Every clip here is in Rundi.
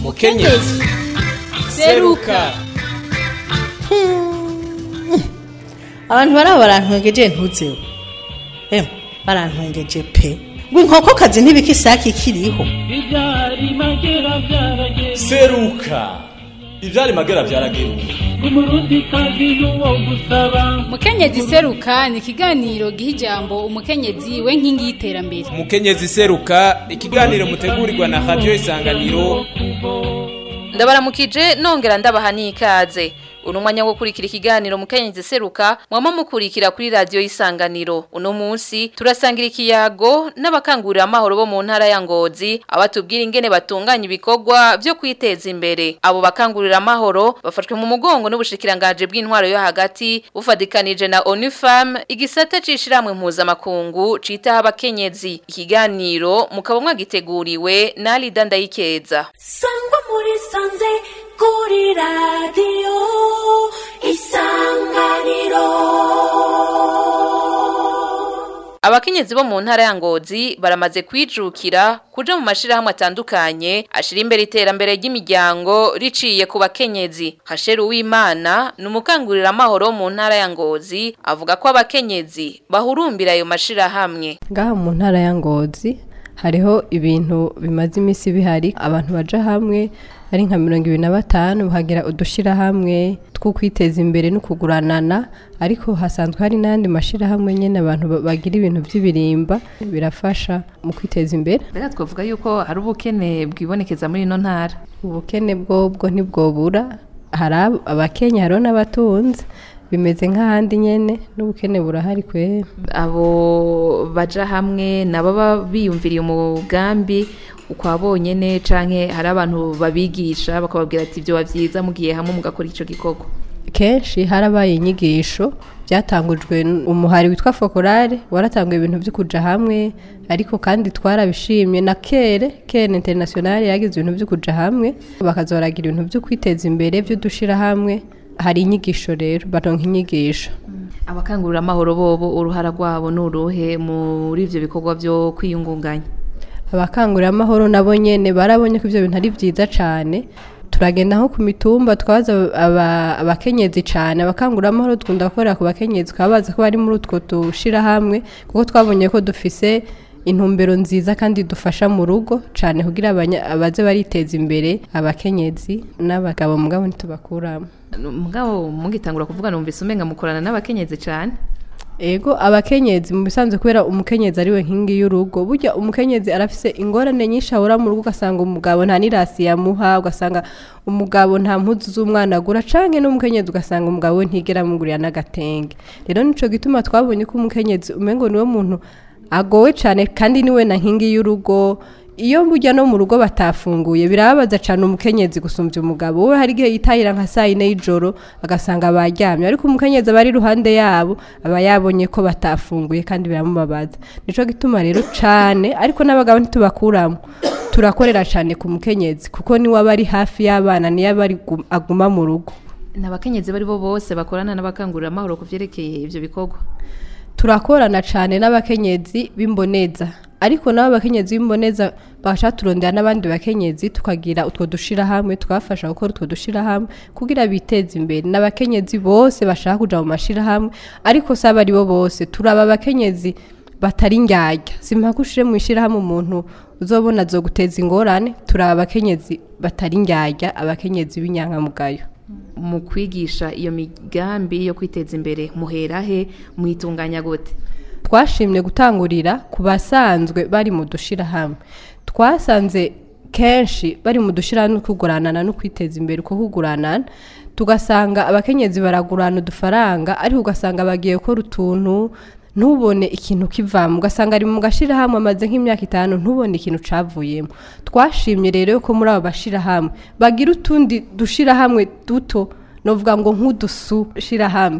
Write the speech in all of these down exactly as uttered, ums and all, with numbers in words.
Mukenyezi seruka. Abantu baraba barantwengeje ntutseho. Em, barantwengeje pe. Ngo inkoko kazi ntibikisaki kiriho. Ibyari magera byarage. Seruka. Ivyari magera byarageruka. Umurundi kazi nuwo gusaba. Mukenyezi seruka ni ikiganiro giha ijambo umukenyezi we nkingi y'iterambere. Mukenyezi seruka ikiganiro mutegurirwa na Radio Isanganiro. Ndabaramukije nongera ndabaha n'ikaze. Uno mwanya wo kurikira ikiganiro Mukenyezi seruka mwama mukurikira kuri Radio Isanganiro. Uno munsi turasangira ikiyago n'abakangurira amahoro bo mu ntara ya Ngozi abatubwira ingene batunganya ibikorwa byo kwiteza imbere. Abo bakangurira amahoro bafashwe mu mugongo n'ubushikiranganje bw'intwaro yo hagati bufadikanije na ONU Femme igisata cishiramwe mpuzamakungu cita abakenyezi. Ikiganiro mukaba mwagiteguriwe na Lida Ndayikeza. Sangwa muri sanze kuri radio Isanganiro. Abakenyezi bo mu ntara ya Ngozi baramaze kwijukira kuja mu mashirahamwe atandukanye ashira imbere iterambere ry'imiryango riciye ku bakenyezi. Hasheru w'Imana numukangurira amahoro mu ntara ya Ngozi avuga ko abakenyezi bahurumbira ayo mashirahamwe. Ngaha mu ntara ya Ngozi hariho ibintu bimaze imisi bihari, abantu baja hamwe ari nka mirongo ibiri na batanu bahagira udushira hamwe two kwiteza imbere no kuguranana, ariko hasanzwe hari n'andi mashira hamwe nyene abantu bagira ibintu by'ibirimba birafasha mu kwiteza imbere. Mbere twavuga yuko hari ubukene bwibonekeza muri ino ntara. Ubukene bwobwo ntibwobura, hari abakenya haro n'abatunzi bimeze nk'ahandi nyene n'ubukene burahari kwera. Abo baja hamwe nababa biyumviriye umugambi ukwabonye ne canke hari abantu babigisha bakababwira ati byo bavyiza mugiye hamwe mugakora ico gikorwa. Kenshi harabaye inyigisho byatangujwe umuhari witwa Fokorare waratanguye ibintu byo kuja hamwe, ariko kandi twarabishimye na kere kere international yagize ibintu byo kuja hamwe bakazoragira ibintu byo kwiteza imbere byo dushira hamwe. Hari inyigisho rero baronka inyigisho. Abakangurira amahoro bobo uruhara rwabo nuruhe muri ivyo bikorwa byo kwiyungunganya? Abakangurira amahoro nabo nyene barabonye ko ivyo bintu ari vyiza cane. Turagenda nko ku mitumba twaza abakenyezi cane, abakangurira amahoro twunda gukora ku bakenyezi kabaza ko bari muri utwo tushira hamwe kuko twabonye ko dufise intumbero nziza kandi dufasha mu rugo cane kugira abaze bariteza imbere abakenyezi n'abagabo mugabo ntitubakuramo. Mugabo mugitangura kuvuga numvise umenga mukorana n'abakenyezi cane. Ego abakenyezi mu bisanzwe kubera umukenyezi ari we nkingi y'urugo, burya umukenyezi arafise ingorane nyinshi ahura mu rugo, ugasanga umugabo nta nirasi yamuha, ugasanga umugabo nta mpuzu z'umwana agura canke n'umukenyezi ugasanga umugabo we ntigera mugurira n'agatenge. Rero nico gituma twabonye ko umukenyezi umengo niwe muntu agowe cane kandi niwe na nkingi y'urugo. Iyo burya no mu rugo batafunguye birababaza cyane umukenyezi gusumvya umugabo. We hari gihe yitahira nka saa ine y'ijoro agasanga baryamye, ariko umukenyezi bari ruhande yabo aba yabonye ko batafunguye kandi biramubabaza. Nico gituma rero cane, ariko n'abagabo ntitubakuramo, turakorera cyane ku mukenyezi kuko ni wabari hafi y'abana ni yabari aguma mu rugo. N'abakenyezi bari bo bose bakorana n'abakangurira amahoro kuvyerekeye ivyo bikorwa. Turakorana cyane n'abakenyezi b'imboneza, ariko nabo bakenyezi b'imboneza basha turondera n'abandi bakenyezi tukagira utwo dushira hamwe twafasha gukora utwo dushira hamwe kugira biteze imbere. N'abakenyezi bose bashaka kuja mu mashira hamwe, ariko saba ari bo bose. Turaba abakenyezi batari ngyarya, simpakushire mu ishira hamwe umuntu uzobona zo guteza ingorane. Turaba abakenyezi batari ngyarya, abakenyezi b'inyankamugayo. Mu kwigisha iyo migambi yo kwiteza imbere muherahe muhitunganya gute? Twashimye gutangurira ku basanzwe bari mu dushira hamwe. Twasanze kenshi bari mu dushira no kuguranana no kwiteza imbere uko kuguranana, tugasanga abakenyezi baragurana udufaranga, ariko ugasanga bagiye gukora utuntu ntubone ikintu kivamo, ugasanga ari mu gashira hamwe amaze nk'imyaka itanu ntubone ikintu cavuyemo. Twashimye rero ko muri abo bashira hamwe bagira utundi dushira hamwe duto, novuga ngo nk'udusu shira hamwe.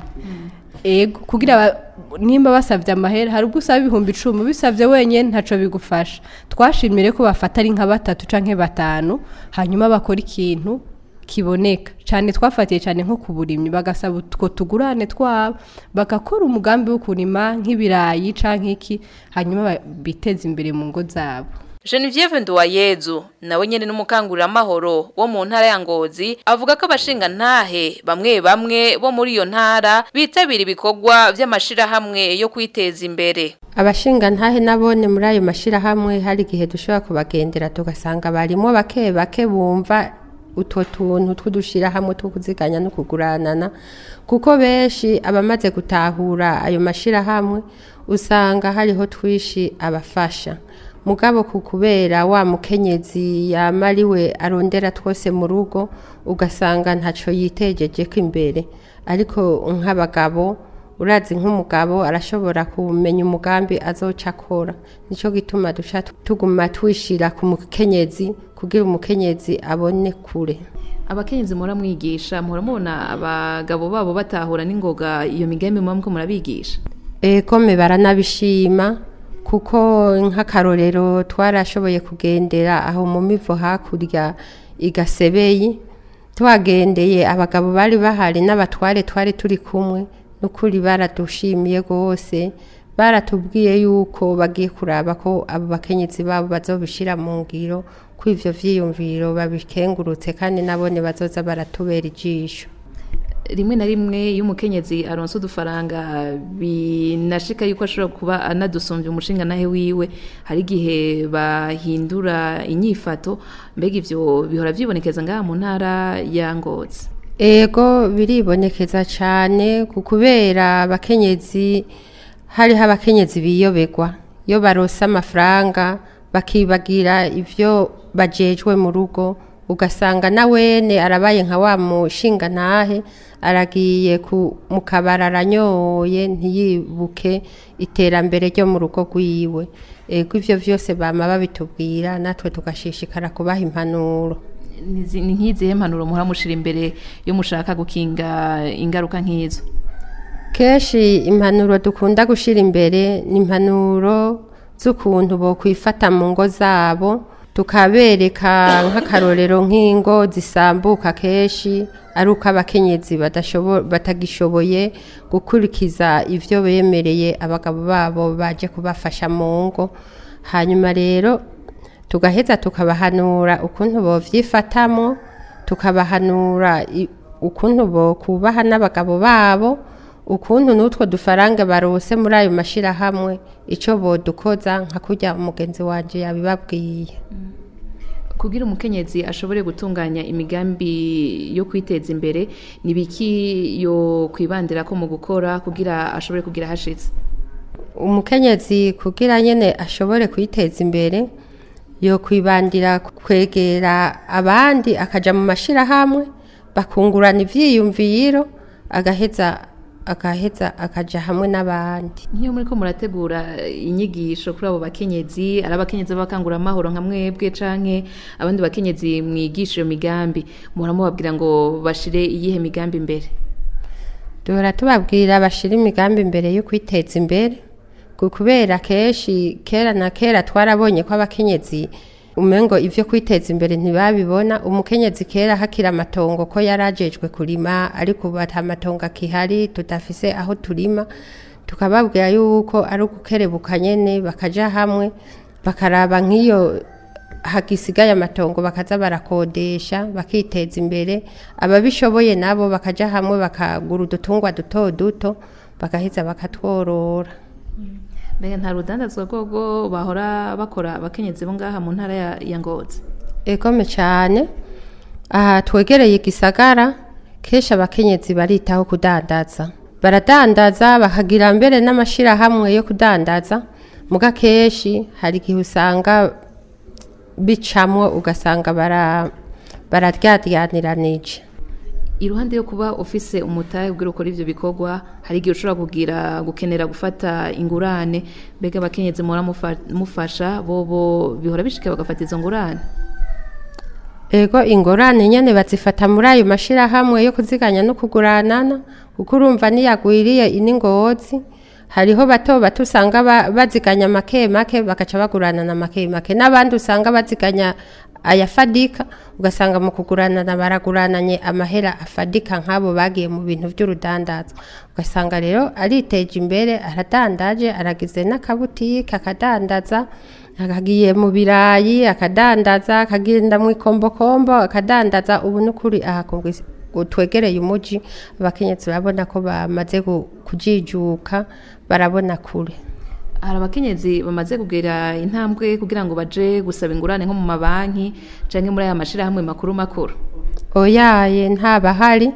Ego kugira nimba basavye amahera hari ubwo usaba ibihumbi icumi bisavye wenyene ntaco bigufasha. Twashimire ko bafata ari nka batatu canke batanu hanyuma bakora ikintu kiboneka cyane. Twafatiye cyane nko kuburimyi bagasaba utwo tugurane twabo bagakora umugambi wo kurima nk'ibirayi canke iki hanyuma biteza imbere mu ngo zabo. Genevieve Nduwayezu nawe nyene n'umukangurira amahoro wo mu ntara ya Ngozi avuga ko abashinga ntahe bamwe bamwe bo muri iyo ntara bitabira ibikorwa vy'amashira hamwe yo kwiteza imbere. Abashinga ntahe nabone muri ayo mashira hamwe hari gihe dushobora kubagendera tugasanga barimo bake bake bumva utwo tuntu twudushira hamwe two kuziganya no kuguranana kuko benshi abamaze gutahura ayo mashira hamwe usanga hariho twishi abafasha mugabo kukubera wa mukenyezi yamariwe arondera twose mu rugo ugasanga ntaco yitejeje ko imbere ariko nk'abagabo urazi nk'umugabo arashobora kumenya umugambi azoca akora nico gituma duca tuguma twishira ku mukenyezi kugira umukenyezi abone kure. Abakenyezi mura mwigisha muhora mubona abagabo babo batahura n'ingoga iyo migambi mwamwe murabigisha? Ego me baranabishima kuko nk'akarorero twarashoboye kugendera aho mu mivo hakurya igasebeyi twagendeye abagabo bari bahari n'abatware twari turi kumwe nukuri baradushimiye gose baratubwiye yuko bagiye kuraba ko abo bakenyezi babo bazobishira mu ngiro ko ivyo vyiyumviro babikengurutse kandi nabone bazoza baratubera ijisho. Rimwe na rimwe iyo umukenyezi aronse udufaranga binashika yuko ashobora kuba anadusumbye umushinga nahe wiwe hari gihe bahindura inyifato mbega ivyo bihora vyibonekeza ngaha mu ntara ya Ngozi. Ego biribonekeza cyane kukubera abakenyezi hariho abakenyezi biyobegwa iyo barose amafaranga bakibagira ivyo bajejwe mu rugo ugasanga nawene arabaye nka wa mushinga ntahe aragiye ku mukabara aranyoye ntiyibuke iterambere ryo mu rugo rwiwe. Ego ivyo vyose bama babitubwira natwe tugashishikara kubaha impanuro. Ni nk'izihe impanuro muhora mushira imbere yo mushaka gukinga ingaruka nk'izo? Keshi impanuro dukunda gushira imbere ni impanuro z'ukuntu bo kwifata mu ngo zabo tukabereka nk'akarorero nk'ingo zisambuka keshi ari uko abakenyezi batagishoboye gukurikiza ivyo bemereye abagabo babo baje kubafasha mu ngo hanyuma rero tugaheza tukabahanura ukuntu bo vyifatamo tukabahanura ukuntu bo kubaha n'abagabo babo ukuntu n'utwo dufaranga barose muri ayo mashira hamwe ico bo dukoza nka kurya umugenzi wanje yabibabwiye. Mm. Kugira umukenyezi ashobore gutunganya imigambi yo kwiteza imbere nibiki yo kwibandira ko mu gukora kugira ashobore kugira hashitse? Umukenyezi kugira nyene ashobore kwiteza imbere yo kwibandira kwegera abandi akaja mu mashira hamwe bakungurana ivyiyumviro agaheza akaheza akaja hamwe n'abandi. Niyo muri ko murategura inyigisho kuri abo bakenyezi ari abakenyezi bakangura amahoro nka mwebwe canke abandi bakenyezi mwigisha iyo migambi muhora mubabwira ngo bashire iyihe migambi imbere? Duhora tubabwira bashire imigambi imbere yo kwiteza imbere kubera keshi kera na kera twarabonye ko abakenyezi umengo ivyo kwiteza imbere ntibabibona umukenyezi kera hakira amatongo ko yarajejwe kurima ariko bata amatongo akihari tudafise aho turima tukababwira yuko ari ugukerebuka nyene bakaja hamwe bakaraba nk'iyo hagisigaye amatongo bakaza barakodesha bakiteza imbere ababishoboye nabo bakaja hamwe bakagura udutungwa duto duto bagaheza bakatworora. Mbega nta rudandazwa rwogo bahora bakora abakenyezi bo ngaha mu ntara ya, ya Ngozi? Egome cyane aha twegereye igisagara kesha abakenyezi baritaho kudandaza baradandaza bakagira mbere n'amashira hamwe yo kudandaza muga keshi hari gihe usanga bicamwo ugasanga bara bararyadyaniranice. Iruhande yo kuba ofise umutahe ubwira ukora ivyo bikorwa hari igihe ushobora kugira gukenera gufata ingurane mbega abakenyezi mura mufasha bobo bihora bishika bagafata izo ngurane? Ego ingorane nyene bazifata muri ayo mashira hamwe yo kuziganya no kuguranana kuko urumva niyagwiriye iningozi hariho bato bato usanga baziganya make make bakaca baguranana make make n'abandi usanga baziganya ayafadika ugasanga mu kuguranana baragurananye amahera afadika nk'abo bagiye mu bintu by'urudandaza ugasanga rero ariteje imbere aradandaje aragize n'akabutike akadandaza akagiye mu birayi akadandaza akagenda mu ikombokombo akadandaza ubu n'ukuri aha twegereye umuji abakenyezi urabona ko bamaze kujijuka barabona kure. Hari abakenyezi bamaze kugera intambwe kugira ngo baje gusaba ingurane nko mu mabanki canke muri aya mashirahamwe makuru makuru? Oyaye ntabahari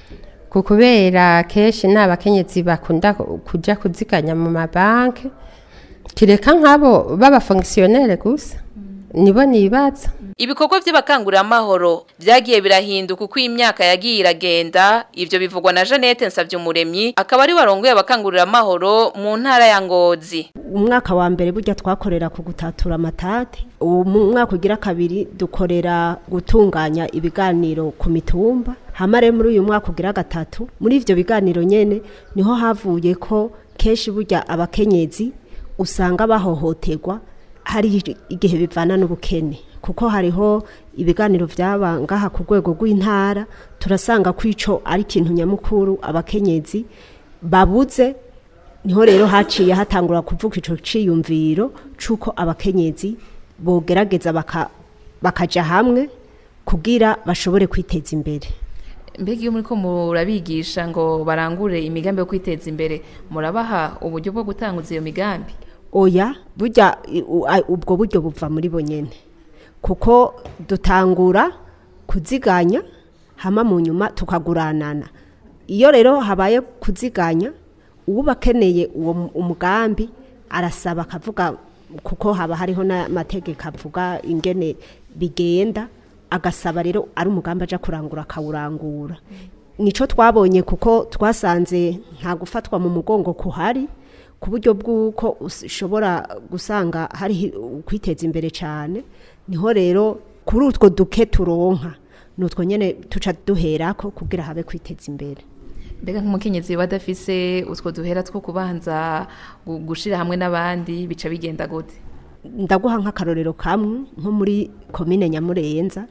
kukubera kenshi n'abakenyezi bakunda kuja kuziganya mu mabanki kireka nk'abo baba fonctionnaire gusa nibo nibaza. Ibikorwa by'abakangurira amahoro byagiye birahinduka uko imyaka yagiye iragenda. Ivyo bivugwa na Jeannette Nsavyumuremyi akaba ari warongoye abakangurira amahoro mu ntara ya Ngozi. Umwaka wa mbere burya twakorera ku gutatura amatati, umwaka ugira kabiri dukorera gutunganya ibiganiro ku mitumba, hamare muri uyu mwaka ugira gatatu muri ivyo biganiro nyene niho havuye ko kenshi burya abakenyezi usanga bahohoterwa hari igihe bivana n'ubukene, kuko hariho ibiganiro vyaba ngaha ku rwego rw'intara turasanga kwico ari ikintu nyamukuru abakenyezi babuze. Niho rero haciye hatangura kuvuga ico ciyumviro cuko abakenyezi bogerageza baka bakaja hamwe kugira bashobore kwiteza imbere. Mbega iyo muri ko murabigisha ngo barangure imigambi yo kwiteza imbere murabaha uburyo bwo gutanguza iyo migambi? Oya, burya ubwo buryo buva muri bo nyene, kuko dutangura kuziganya hama mu nyuma tukaguranana. Iyo rero habaye kuziganya ubakeneye uwo umugambi arasaba akavuga, kuko haba hariho n'amategeko avuga ingene bigenda, agasaba rero ari umugambi aja kurangura akawurangura. Nico twabonye kuko twasanze nta gufatwa mu mugongo kuhari, ku buryo bw'uko ushobora gusanga hari kwiteza imbere cyane. Niho rero kuri utwo duke turonka nutwo nyene tuca duherako kugira habe kwiteza imbere. Mbega nk'umukenyezi badafise utwo duhera two kubanza gushira hamwe n'abandi bica bigenda gute? Ndaguha nk'akarorero kamwe nko muri komine Nyamurenza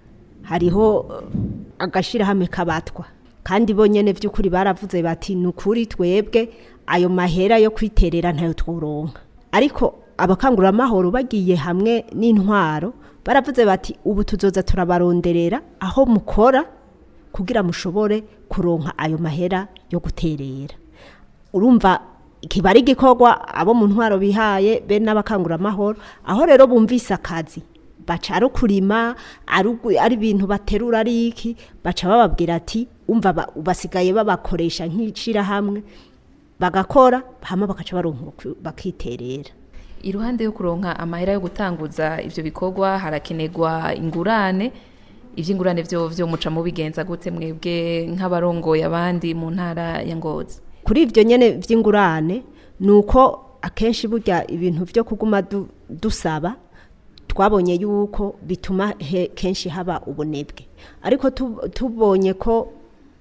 hariho agashira hamwe kabatwa, kandi bo nyene vy'ukuri baravuze bati nukuri twebwe ayo mahera yo kwiterera ntayo tworonka, ariko abakangurira amahoro bagiye hamwe n'intwaro baravuze bati ubu tuzoza turabaronderera aho mukora kugira mushobore kuronka ayo mahera yo guterera. Urumva kibari gikorwa abo mu ntwaro bihaye be n'abakangurira amahoro, aho rero bumvise akazi baca ari kurima ari ibintu baterura ari iki, baca bababwira ati umva basigaye babakoresha nk'icira hamwe bagakora hama bakaca baronka bakiterera. Iruhande yo kuronka amahera yo gutanguza ivyo bikorwa harakenegwa ingurane. Ivyo ingurane vyo vyo muca mu bigenza gute mwebwe nk'abarongoye abandi mu ntara ya Ngozi? Kuri ivyo nyene vy'ingurane nuko akenshi burya ibintu vyo kuguma du, dusaba twabonye yuko bituma he, kenshi haba ubunebwe, ariko tubonye ko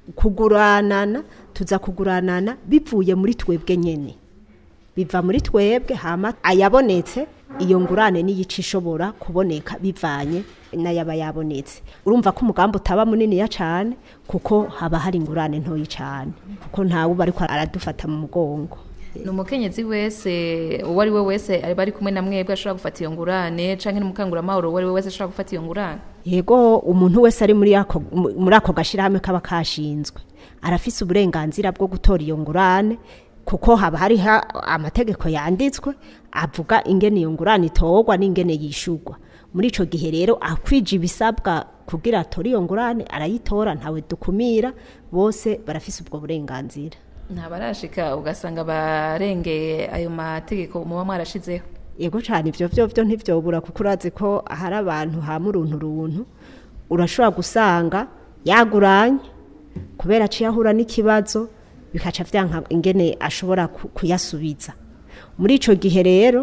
kuguranana tuza kuguranana bivuye muri twebwe nyene, biva muri twebwe hama ayabonetse iyo ngurane niyica ishobora kuboneka bivanye n'ayaba yabonetse. Urumva ko umugambi utaba munini ya cane kuko haba hari ingurane ntoyi cane, kuko ntawe bari ko aradufata mu mugongo. Numukenyezi wese uwo ari we wese ari bari kumwe na mwebwe ashobora gufata iyo ngurane canke n'umukangura amahoro uwo ari we wese ashobora gufata iyo ngurane? Yego, umuntu wese ari muri ako muri ako gashirahamwe kaba kashinzwe arafise uburenganzira bwo gutora iyo ngurane, kuko haba hari amategeko yanditswe avuga ingene iyo ngurane itorwa n'ingene yishurwa. Muri ico gihe rero akwije ibisabwa kugira atore iyo ngurane arayitora, ntawe dukumira, bose barafise ubwo burenganzira. Nta barashika ugasanga barengeye ayo mategeko muba mwarashizeho? Yego cyane, ivyo vyo vyo ntivyobura, kuko urazi ko hari abantu ha muruntu runtu urashobora gusanga yaguranye kubera aciye ahura n'ikibazo bikaca vyanka ingene ashobora kuyasubiza. Muri ico gihe rero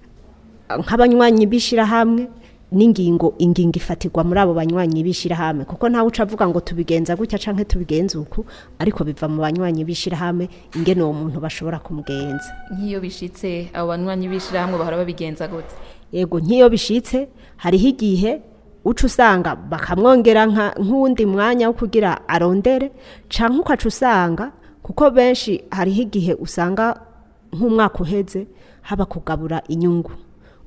nk'abanywanyi bishira hamwe n'ingingo ingingo ifatirwa muri abo banywanyi bishira hamwe, kuko ntawe uca avuga ngo tubigenza gutya canke tubigenza uku, ariko biva mu banywanyi bishira hamwe ingene uwo muntu bashobora kumugenza. Nk'iyo bishitse abo banywanyi bishira hamwe bahora babigenza gute? Yego, nk'iyo bishitse hariho igihe uca usanga bakamwongera nk'uwundi mwanya wo kugira arondere, canke ukaca usanga kuko benshi hariho igihe usanga nk'umwaka uheze haba kugabura inyungu,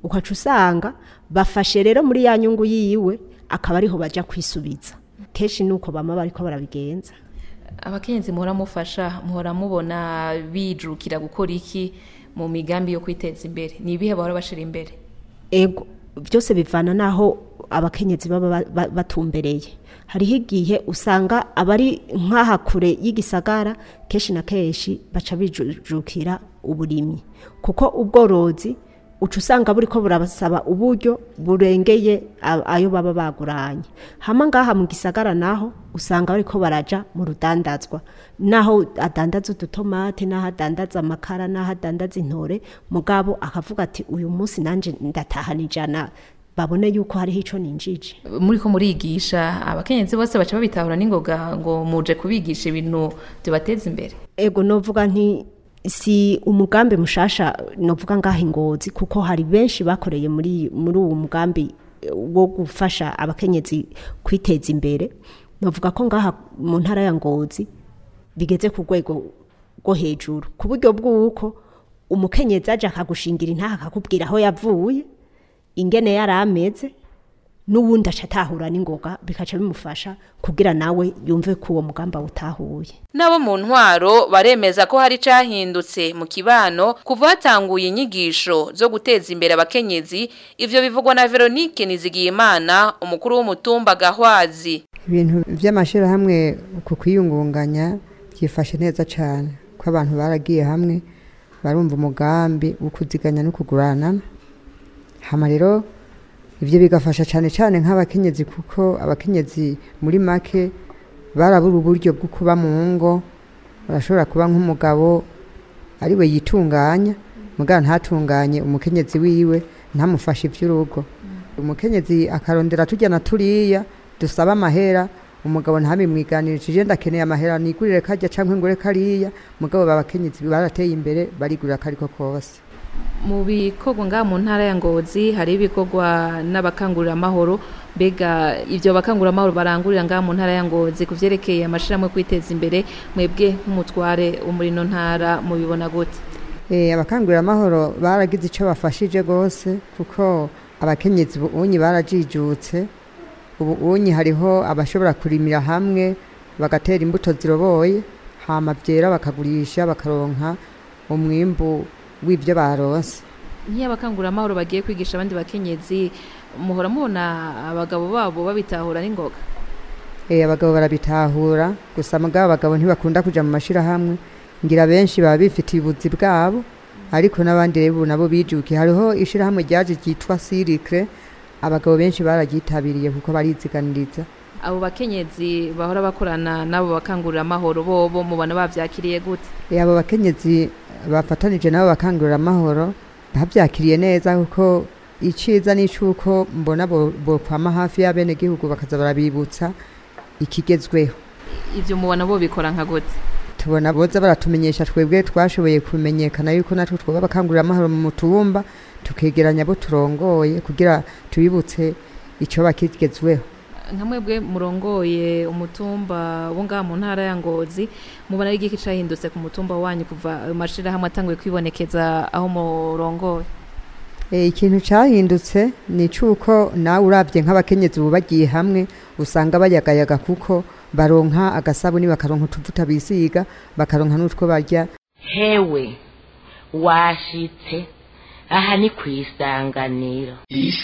ukaca usanga bafashe rero muri ya nyungu yiwe akaba ariho baja kwisubiza kenshi nuko bama bariko barabigenza. Abakenyezi muhora mufasha muhora mubona bijukira gukora iki mu migambi yo kwiteza imbere, ni ibihe bahora bashira imbere? Ego byose bivana naho abakenyezi baba batumbereye. Hariho igihe usanga abari nk'aha kure y'igisagara kenshi na kenshi baca bijukira uburimyi, kuko ubworozi uca usanga buriko burabasaba uburyo burengeye ayo baba baguranye. Hama ngaha mu gisagara naho usanga bariko baraja mu rudandazwa, naho adandaza udutomate, naho adandaza amakara, naho adandaza intore, mugabo akavuga ati uyu munsi nanje ndatahana ijana, babone yuko hariho ico ninjije. Muri ko murigisha abakenyezi bose baca babitahura n'ingoga ngo muje kubigisha ibintu byo bateza imbere? Ego novuga nti si umugambi mushasha novuga ngaha Ingozi, kuko hari benshi bakoreye muri muri uwo mugambi wo gufasha abakenyezi kwiteza imbere. Novuga ko ngaha mu ntara ya Ngozi bigeze ku rwego rwo hejuru, ku buryo bw'uko umukenyezi aje akagushingira intaha akakubwira aho yavuye, ingene yarameze, n'uwundi acatahura n'ingoga bikaca bimufasha kugira nawe yumve ko uwo mugamba utahuye. Nabo mu ntwaro baremeza ko hari cahindutse mu kibano kuva hatanguye inyigisho zo guteza imbere abakenyezi. Ivyo bivugwa na Veronique Nizigiyimana, umukuru w'umutumba Gahwazi. Ibintu vy'amashira hamwe ku kwiyungunganya byifashe neza cyane, ko abantu baragiye hamwe barumva umugambi wo kuziganya no kugurana. Hama rero ivyo bigafasha cyane cyane nk'abakenyezi, kuko abakenyezi muri make barabura uburyo bwo kuba mu ngo. Barashobora kuba nk'umugabo ari we yitunganya, mugabo ntatunganye umukenyezi wiwe, ntamufashe ivy'urugo. Umukenyezi akarondera tujyana turiya dusaba amahera, umugabo ntabimwiganirije, je ndakeneye amahera nigurire kajya canke ngure kariya, mugabo babakenyezi barateye imbere barigurira kariko kose. Mu bikorwa ngaha mu ntara ya Ngozi hari ibikorwa n'abakangurira amahoro. Bega ivyo bakangurira amahoro barangurira ngaha mu ntara ya Ngozi kuvyerekeye amashirahamwe kwiteza imbere, mwebwe nk'umutware muri no ntara mubibona gute? Eh abakangurira amahoro baragize ico bafashije gose, kuko abakenyezi bunyi barajijutse. Ubu unyi hariho abashobora kurimira hamwe bagatera imbuto ziroboye, hama vyera bakagurisha bakaronka umwimbu w'ibyo baronse. Niyo abakangurira amahoro bagiye kwigisha abandi bakenyezi, muhora mubona abagabo babo babitahura n'ingoga? Eh abagabo barabitahura, gusa mugabo abagabo ntibakunda kuja mu mashira hamwe, ngira benshi baba bifitiye ubuzi bwabo, ariko nabandi rero nabo bijukiye. Hariho ishira hamwe ryaje ryitwa Sirikre, abagabo benshi baragitabiriye kuko bariziganiriza. Abo bakenyezi bahora bakorana nabo bakangurira amahoro bobo mubana bavyakiriye gute? Eh abo bakenyezi bafatanije nabo bakangurira amahoro bavyakiriye neza, kuko iciza n'icuko mbona bo kwama hafi y'abene gihugu bakaza barabibutsa ikigezweho. Ivyo mubona bo bikora nka gute? Tubona boza baratumenyesha twebwe twashoboye kumenyekana yuko natwe twoba bakangurira amahoro mu mutumba, tukegeranya bo turongoye kugira tubibutse ico bakigezweho. Nka mwebwe murongoye umutumba wo ngaha mu ntara ya Ngozi, mubona ari igiki cahindutse ku mutumba wanyu kuva amashira hamwe atanguye kwibonekeza aho murongoye? Eh ikintu cahindutse ni cuko nawe uravye nk'abakenyezi bubagiye hamwe usanga bayagayaga, kuko baronka agasabuni, bakaronka utuvuta bisiga, bakaronka n'utwo barya. Hewe washitse aha ni kwisanganiro.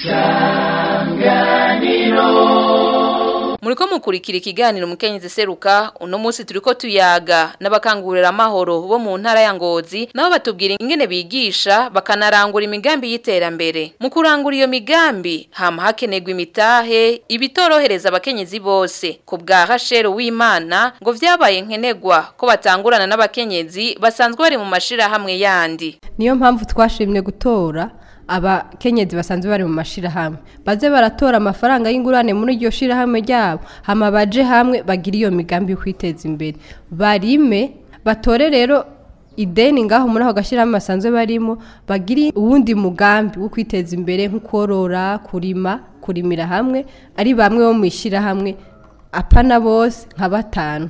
Isanganiro. Muriko mukurikira ikiganiro Mukenyezi Seruka. Uno munsi turiko tuyaga n'abakangurira amahoro bo mu ntara ya Ngozi, nabo batubwira ingene bigisha bakanarangura imigambi y'iterambere. Mu kurangura iyo migambi hama hakenegwa imitahe ibitorohereza abakenyezi bose. Ku bwa Rachel Wimana ngo vyabaye nkenegwa ko batangurana n'abakenyezi basanzwe bari mu mashira hamwe yandi. Niyo mpamvu twashimye gutora abakenyezi basanzwe bari mu mashira hamwe, baze baratora amafaranga y'ingurane muri iryo shira hamwe ryabo, hama baje hamwe bagira iyo migambi yo kwiteza imbere, barime batore rero ideni ngaho muri aho gashira hamwe basanzwe barimo, bagiri uwundi mugambi wo kwiteza imbere nk'ukorora, kurima, kurimira hamwe, ari bamwe bo mu ishira hamwe apana bose nka batanu.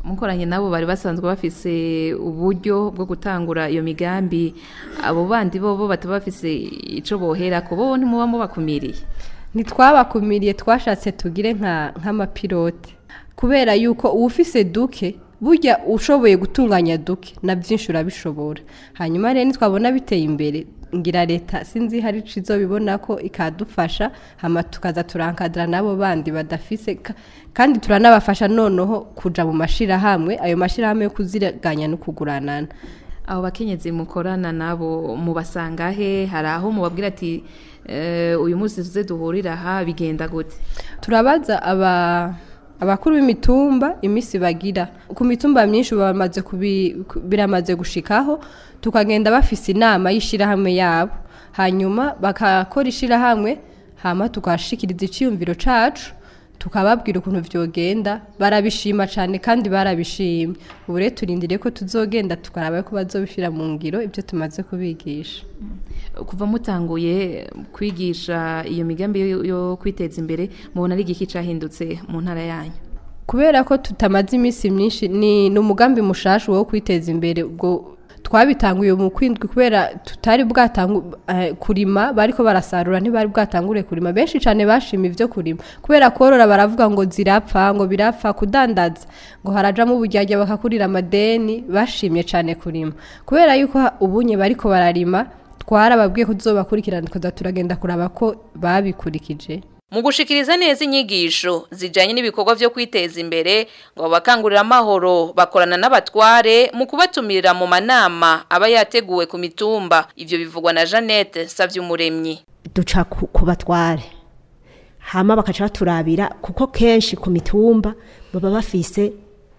mukoranye nabo bari basanzwe bafise uburyo bwo gutangura iyo migambi abo bandi bo bo bataba bafise ico bohera ko bo ntimuba mubakumiriye ntitwabakumiriye twashatse tugire nka nk'amapilote kubera yuko uwufise duke burya ushoboye gutunganya duke na byinshi urabishobora hanyuma rero twabona biteye imbere ngira leta sinzi hari cizo bibona ko ikadufasha hama tukaza turankadra nabo bandi badafise kandi turanabafasha noneho kuja mu mashira hamwe ayo mashira hamwe kuziraganya no kuguranana abo bakenyezi mukorana nabo mubasanga he hari aho mubabwira ati uh, uyu munsi tuze duhurira ha bigenda gute turabaza aba abakuru b'imitumba imisi bagira ku mitumba myinshi bamaze biramaze gushikaho tukagenda bafise inama yishira hamwe yabo hanyuma bakakora ishira hamwe hama tukashikiriza iciyumviro cacu tukababwira ukuntu vyogenda barabishima cyane kandi barabishimye ubu rero turindire ko tuzogenda tukaraba ko bazobishira mu ngiro ibyo tumaze kubigisha kuva mutanguye kwigisha iyo migambi yo, yo kwiteza imbere mubona ari igiki cahindutse mu ntara yanyu kubera ko tutamaze imisi myinshi ni umugambi mushashu wo kwiteza imbere ubwo twabitanguye mu kwindwi kubera tutari bwatangu uh, kurima bariko barasarura ntibari bwatangure kurima benshi cyane bashima ivyo kurima kubera korora baravuga ngo zirapfa ngo birapfa kudandaza ngo harajamo uburyarya bakakurira amadeni bashimye cyane kurima kubera yuko ubunye bariko bararima twarababwiye ko tuzobakurikirana tukaza turagenda kuraba ko babikurikije mu gushikiriza neza inyigisho zijanye n'ibikorwa vyo kwiteza imbere ngo abakangurira amahoro bakorana n'abatware mu kubatumirira mu manama aba yateguwe ku mitumba ivyo bivugwa na Jeannette Savyumuremyi duca ku batware hama bakaca baturabira kuko kenshi ku mitumba baba bafise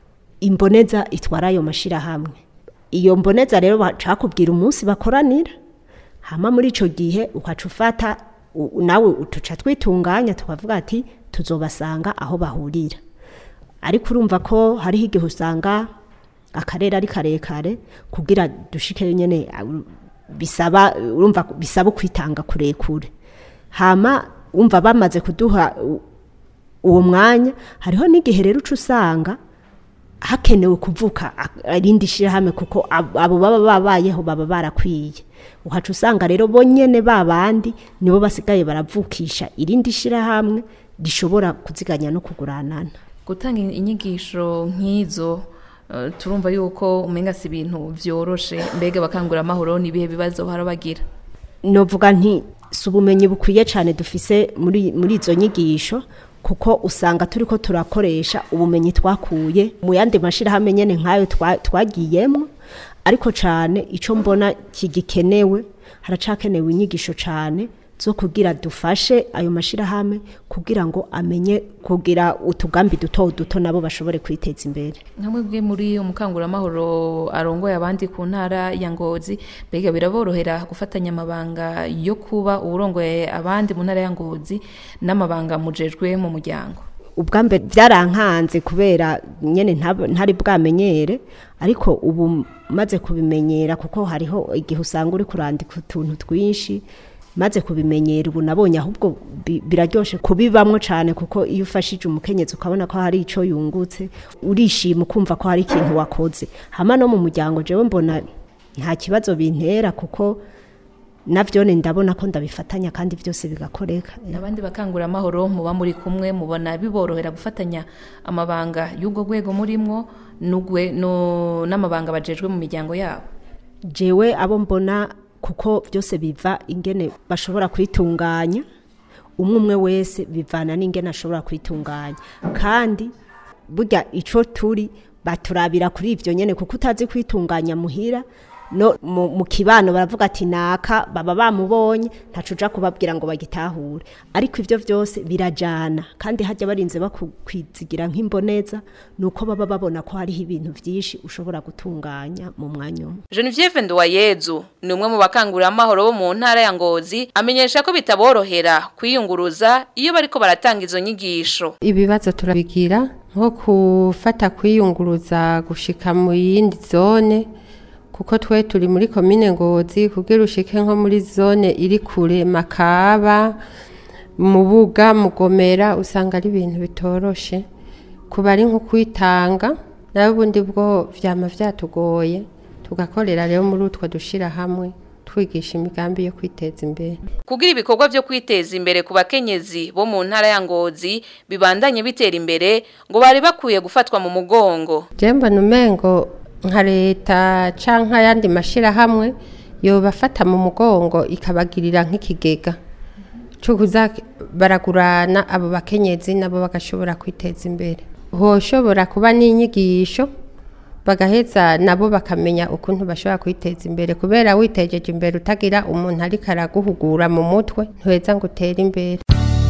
imboneza itwara ayo mashira hamwe iyo mboneza rero bacakubwira umunsi bakoranira hama muri ico gihe ukaca ufata nawe utuca twitunganya tukavuga ati tuzobasanga aho bahurira ariko urumva ko hariho igihe usanga akarere ari karekare kugira dushike nyene bisaba urumva bisaba kwitanga kurekure hama umva bamaze kuduha uwo mwanya hariho n'igihe rero uca usanga hakenewe kuvuka irindi shirahamwe kuko abo baba babayeho baba barakwiye uhaca usanga rero bonyene babandi nibo basigaye baravukisha irindi shirahamwe rishobora kuziganya no kuguranana gutanga inyigisho nk'izo uh, turumva yuko umenga si ibintu vyoroshe mbega bakangura amahoro nibihe bibazo harabagira novuga nti subumenye bukwiye cyane dufise muri muri izo nyigisho kuko usanga turiko turakoresha ubumenyi twakuye mu yandi mashira hamwe nyene nkayo twagiyemo ariko cyane ico mbona kigikenewe haracakenewe inyigisho cyane zo kugira dufashe ayo mashira hamwe kugira ngo amenye kugira utugambi duto duto nabo bashobore kwiteza imbere nkamwe bwe muri umukangura amahoro arongoye abandi ku ntara ya Ngozi bega biraborohera gufatanya amabanga yo kuba urongoye abandi mu ntara ya Ngozi n'amabanga mujejwe mu muryango ubwambe byarankanze kubera nyene ntari bwamenyere ariko ubu maze kubimenyera kuko hariho igihe usanga uri kurandika utuntu twinshi maze kubimenyera ubu nabonye ahubwo biraryoshe kubibamwo cyane kuko iyo ufashije umukenyezi ukabona ko hari ico yungutse urishima ukumva ko hari ikintu wakoze hama no mu muryango jewe mbona nta kibazo bintera kuko navyone ndabona ko ndabifatanya kandi byose bigakoreka abandi bakangura amahoro muba muri kumwe mubona biborohera gufatanya amabanga y'ubwo gwego murimwo nugwe no namabanga bajejwe mu miryango yabo jewe abo mbona kuko byose biva ingene bashobora kwitunganya umwe umwe wese bivana n'ingene ashobora kwitunganya kandi burya ico turi baturabira kuri ivyo nyene kuko utazi kwitunganya muhira no mu, mu kibano baravuga ati naka baba bamubonye ntacuja kubabwira ngo bagitahure ariko ivyo vyose birajana kandi hajya barinze bakwizigira nk'imboneza nuko baba babona ko hari ibintu vyinshi ushobora gutunganya mu mwanya umwe Genevieve Nduwayezu ni umwe mu bakangurira amahoro bo mu ntara ya Ngozi amenyesha ko bitaborohera kwiyunguruza iyo bariko baratanga izo nyigisho ibibazo turabigira nko kufata kwiyunguruza gushika mu yindi zone kuko twe turi muri komine Ngozi kugira ushike nko muri zone iri kure Makaba Mubuga Mugomera usanga ari ibintu bitoroshe kuba ari nko kwitanga nawe ubundi bwo vyama vyatugoye tugakorera rero muri utwo dushira hamwe twigisha imigambi yo kwiteza imbere. Kugira ibikorwa byo kwiteza imbere ku bakenyezi bo mu ntara ya Ngozi bibandanye bitera imbere ngo bari bakwiye gufatwa mu mugongo. Jemba numengo nka leta canka yandi mashira hamwe yo bafata mu mugongo ikabagirira nk'ikigega cyo kuza baragurana abo bakenyezi nabo bagashobora kwiteza imbere. Hoshobora kuba n'inyigisho bagaheza nabo bakamenya ukuntu bashobora kwiteza imbere kubera witejeje imbere utagira umuntu ari karaguhugura mu mutwe ntweza ngo utere imbere.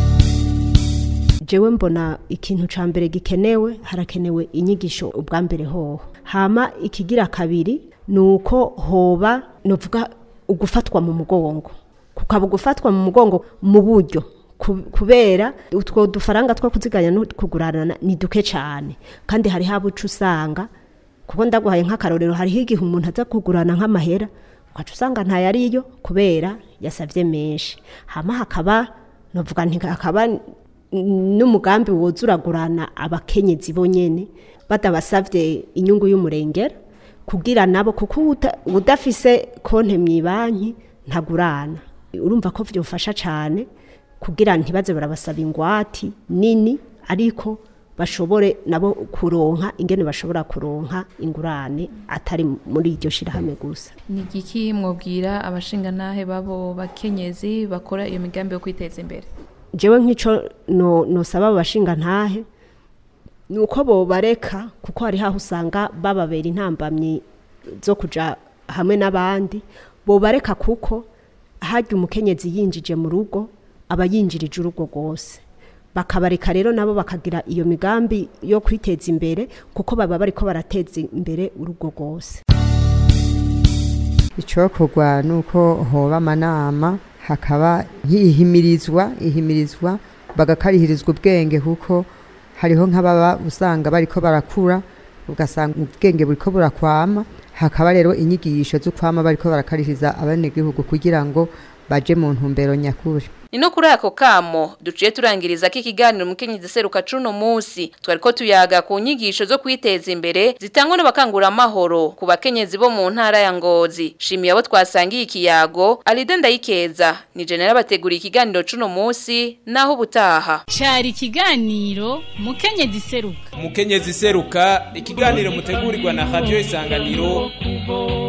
Jewe mbona ikintu ca mbere gikenewe harakenewe inyigisho ubwa mbere hoho. Hama ikigira kabiri nuko hoba novuga ugufatwa mu mugongo. Kukaba gufatwa mu mugongo mu buryo kubera utwo dufaranga two kuziganya no kugurana ni duke cyane kandi hari habucu usanga kuko ndaguhaye nk'akarorero hari higihe umuntu aza kugurana nk'amahera ukaca usanga nta yariyo kubera yasavye menshi hama hakaba novuga nti hakaba n'umugambi wozuragurana abakenyezi bonyene badabasavye inyungu y'umurengera kugira nabo kuko udafise konte mwibanki ntagurana urumva ko vyofasha cyane kugira ntibaze barabasaba ingwati nini ariko bashobore nabo kuronka ingene bashobora kuronka ingurane atari muri iryo shirahamwe gusa. Ni giki mwobwira abashinga nahe babo bakenyezi bakora iyo migambi yo kwiteza imbere? Jewe nk'ico no nosaba abashinga ntahe nuko bo bareka kuko hari haho usanga bababera intambamyi zo kuja hamwe n'abandi bo bareka kuko harya umukenyezi yinjije mu rugo aba yinjirije urugo rwose bakabareka rero nabo bakagira iyo migambi yo kwiteza imbere kuko baba bariko barateza imbere urugo rwose. Icokorwa nuko hoba amanama hakaba nkihimirizwa ihimirizwa bagakarihirizwa ubwenge kuko hariho nk'ababa usanga bariko barakura ugasanga ubwenge buriko burakwama hakaba rero inyigisho zo kwama bariko barakarihiriza abanegihugu kugira ngo baje mu ntumbero nyakuri. Nino kuri ako kamo duciye turangiriza ko ikiganiro mukenyezi seruka cuno munsi twariko tuyaga ku nyigisho zo kwiteza imbere zitangwa n'abakangura amahoro ku bakenyezi bo mu ntara ya Ngozi. Shimiye abo twasangiye ikiyago Alide Ndayikeza ni general bategura ikiganiro cuno munsi naho butaha. Cari ikiganiro mukenyezi seruka. Mukenyezi seruka ikiganiro mutegurirwa na Radio Isanganiro.